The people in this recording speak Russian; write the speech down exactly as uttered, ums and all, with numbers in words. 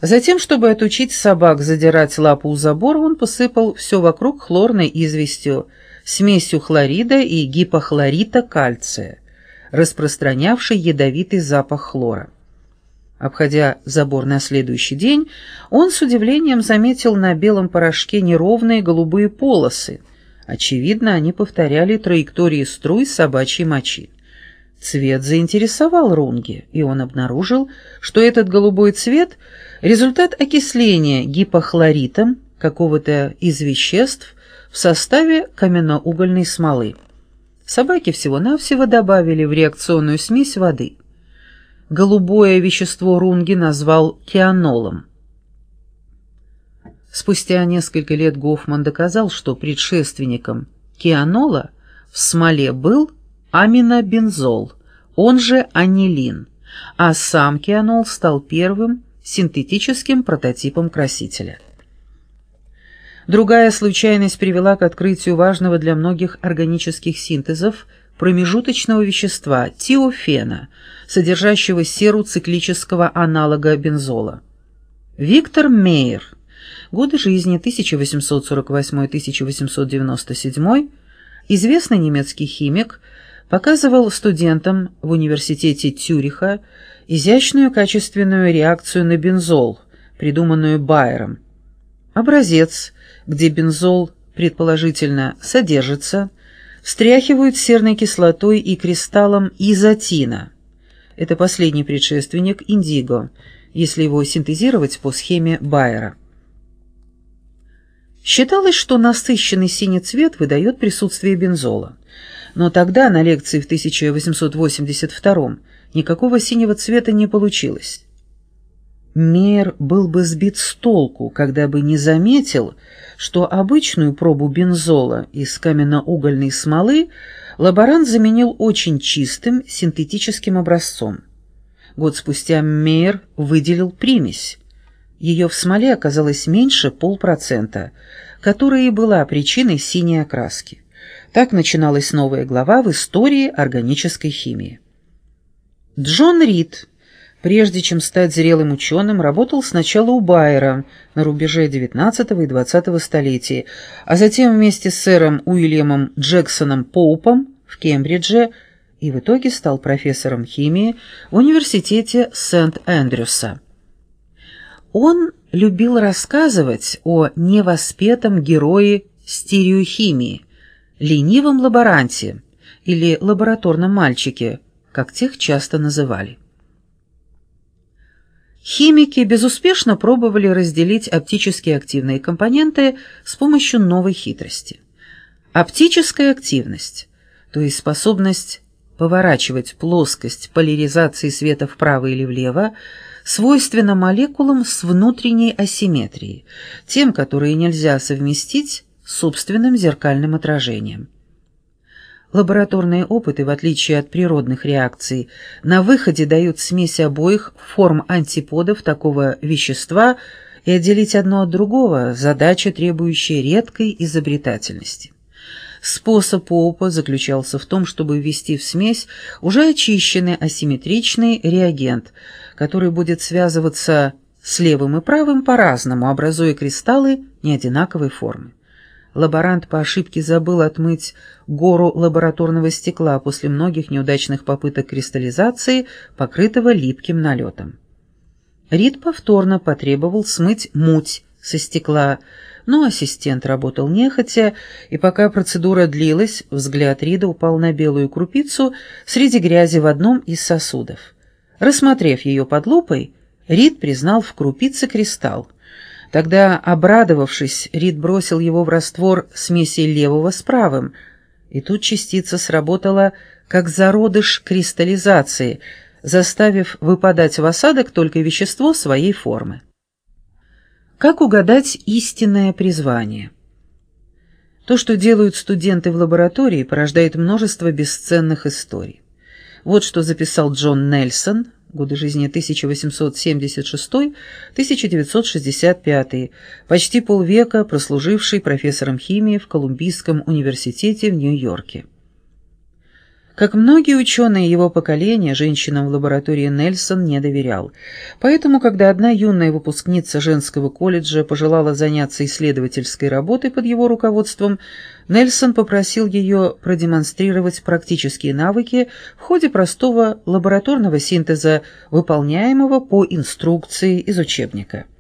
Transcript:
Затем, чтобы отучить собак задирать лапу у забора, он посыпал все вокруг хлорной известью, смесью хлорида и гипохлорита кальция, распространявшей ядовитый запах хлора. Обходя забор на следующий день, он с удивлением заметил на белом порошке неровные голубые полосы. Очевидно, они повторяли траектории струй собачьей мочи. Цвет заинтересовал Рунге, и он обнаружил, что этот голубой цвет – результат окисления гипохлоритом какого-то из веществ в составе каменноугольной смолы. Собаки всего-навсего добавили в реакционную смесь воды. Голубое вещество Рунге назвал кианолом. Спустя несколько лет Гофман доказал, что предшественником кианола в смоле был аминобензол, он же анилин, а сам кианол стал первым синтетическим прототипом красителя. Другая случайность привела к открытию важного для многих органических синтезов промежуточного вещества тиофена, содержащего серу циклического аналога бензола. Виктор Мейер, годы жизни тысяча восемьсот сорок восьмой — тысяча восемьсот девяносто седьмой, известный немецкий химик, показывал студентам в университете Цюриха изящную качественную реакцию на бензол, придуманную Байером. Образец, где бензол предположительно содержится, встряхивают серной кислотой и кристаллом изотина. Это последний предшественник индиго, если его синтезировать по схеме Байера. Считалось, что насыщенный синий цвет выдает присутствие бензола. Но тогда, на лекции в тысяча восемьсот восемьдесят втором, никакого синего цвета не получилось. Мейер был бы сбит с толку, когда бы не заметил, что обычную пробу бензола из каменноугольной смолы лаборант заменил очень чистым синтетическим образцом. Год спустя Мейер выделил примесь. Ее в смоле оказалось меньше полпроцента, которая и была причиной синей окраски. Так начиналась новая глава в истории органической химии. Джон Рид, прежде чем стать зрелым ученым, работал сначала у Байера на рубеже девятнадцатого и двадцатого столетий, а затем вместе с сэром Уильямом Джексоном Поупом в Кембридже и в итоге стал профессором химии в университете Сент-Эндрюса. Он любил рассказывать о невоспетом герое стереохимии, ленивом лаборанте или лабораторном мальчике, как тех часто называли. Химики безуспешно пробовали разделить оптически активные компоненты с помощью новой хитрости. Оптическая активность, то есть способность поворачивать плоскость поляризации света вправо или влево, свойственна молекулам с внутренней асимметрией, тем, которые нельзя совместить с собственным зеркальным отражением. Лабораторные опыты, в отличие от природных реакций, на выходе дают смесь обоих форм антиподов такого вещества, и отделить одно от другого – задача, требующая редкой изобретательности. Способ Поупа заключался в том, чтобы ввести в смесь уже очищенный асимметричный реагент, который будет связываться с левым и правым по-разному, образуя кристаллы неодинаковой формы. Лаборант по ошибке забыл отмыть гору лабораторного стекла после многих неудачных попыток кристаллизации, покрытого липким налетом. Рид повторно потребовал смыть муть со стекла, но ассистент работал нехотя, и пока процедура длилась, взгляд Рида упал на белую крупицу среди грязи в одном из сосудов. Рассмотрев ее под лупой, Рид признал в крупице кристалл. Тогда, обрадовавшись, Рид бросил его в раствор смеси левого с правым, и тут частица сработала как зародыш кристаллизации, заставив выпадать в осадок только вещество своей формы. Как угадать истинное призвание? То, что делают студенты в лаборатории, порождает множество бесценных историй. Вот что записал Джон Нельсон, годы жизни тысяча восемьсот семьдесят шестой — тысяча девятьсот шестьдесят пятый, почти полвека прослуживший профессором химии в Колумбийском университете в Нью-Йорке. Как многие ученые его поколения, женщинам в лаборатории Нельсон не доверял. Поэтому, когда одна юная выпускница женского колледжа пожелала заняться исследовательской работой под его руководством, Нельсон попросил ее продемонстрировать практические навыки в ходе простого лабораторного синтеза, выполняемого по инструкции из учебника.